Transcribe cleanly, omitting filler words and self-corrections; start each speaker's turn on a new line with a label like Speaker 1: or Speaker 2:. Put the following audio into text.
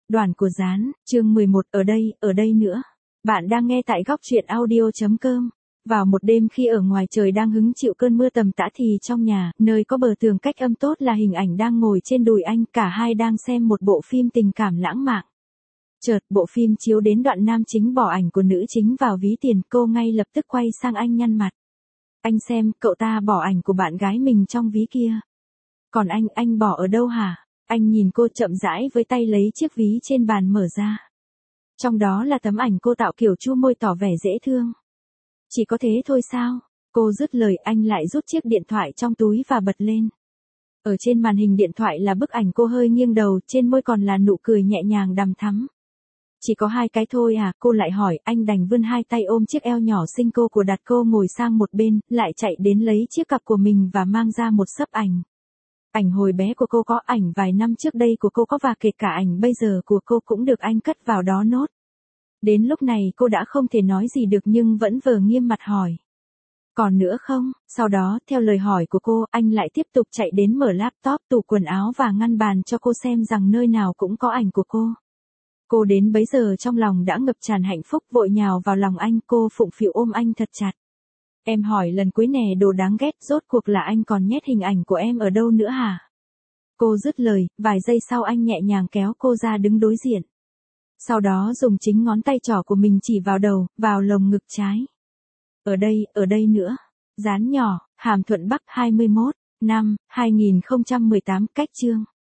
Speaker 1: Đoàn của Gián, chương 11, ở đây nữa. Bạn đang nghe tại góc truyện audio.com. Vào một đêm khi ở ngoài trời đang hứng chịu cơn mưa tầm tã thì trong nhà, nơi có bờ tường cách âm tốt là hình ảnh đang ngồi trên đùi anh, cả hai đang xem một bộ phim tình cảm lãng mạn. Chợt, bộ phim chiếu đến đoạn nam chính bỏ ảnh của nữ chính vào ví tiền, cô ngay lập tức quay sang anh nhăn mặt. Anh xem, cậu ta bỏ ảnh của bạn gái mình trong ví kia. Còn anh bỏ ở đâu hả? Anh nhìn cô chậm rãi với tay lấy chiếc ví trên bàn mở ra. Trong đó là tấm ảnh cô tạo kiểu chu môi tỏ vẻ dễ thương. Chỉ có thế thôi sao? Cô dứt lời, anh lại rút chiếc điện thoại trong túi và bật lên. Ở trên màn hình điện thoại là bức ảnh cô hơi nghiêng đầu, trên môi còn là nụ cười nhẹ nhàng đằm thắm. Chỉ có 2 cái thôi à? Cô lại hỏi, anh đành vươn 2 tay ôm chiếc eo nhỏ xinh cô đặt cô ngồi sang một bên, lại chạy đến lấy chiếc cặp của mình và mang ra một xấp ảnh. Ảnh hồi bé của cô có, ảnh vài năm trước đây của cô có và kể cả ảnh bây giờ của cô cũng được anh cất vào đó nốt. Đến lúc này cô đã không thể nói gì được nhưng vẫn vờ nghiêm mặt hỏi. Còn nữa không? Sau đó, theo lời hỏi của cô, anh lại tiếp tục chạy đến mở laptop, tủ quần áo và ngăn bàn cho cô xem rằng nơi nào cũng có ảnh của cô. Cô đến bấy giờ trong lòng đã ngập tràn hạnh phúc, vội nhào vào lòng anh, cô phụng phịu ôm anh thật chặt. Em hỏi lần cuối nè, đồ đáng ghét, rốt cuộc là anh còn nhét hình ảnh của em ở đâu nữa hả? Cô dứt lời, vài giây sau anh nhẹ nhàng kéo cô ra đứng đối diện. Sau đó dùng chính ngón tay trỏ của mình chỉ vào đầu, vào lồng ngực trái. Ở đây nữa. Dán nhỏ, Hàm Thuận Bắc 21, năm 2018, cách chương.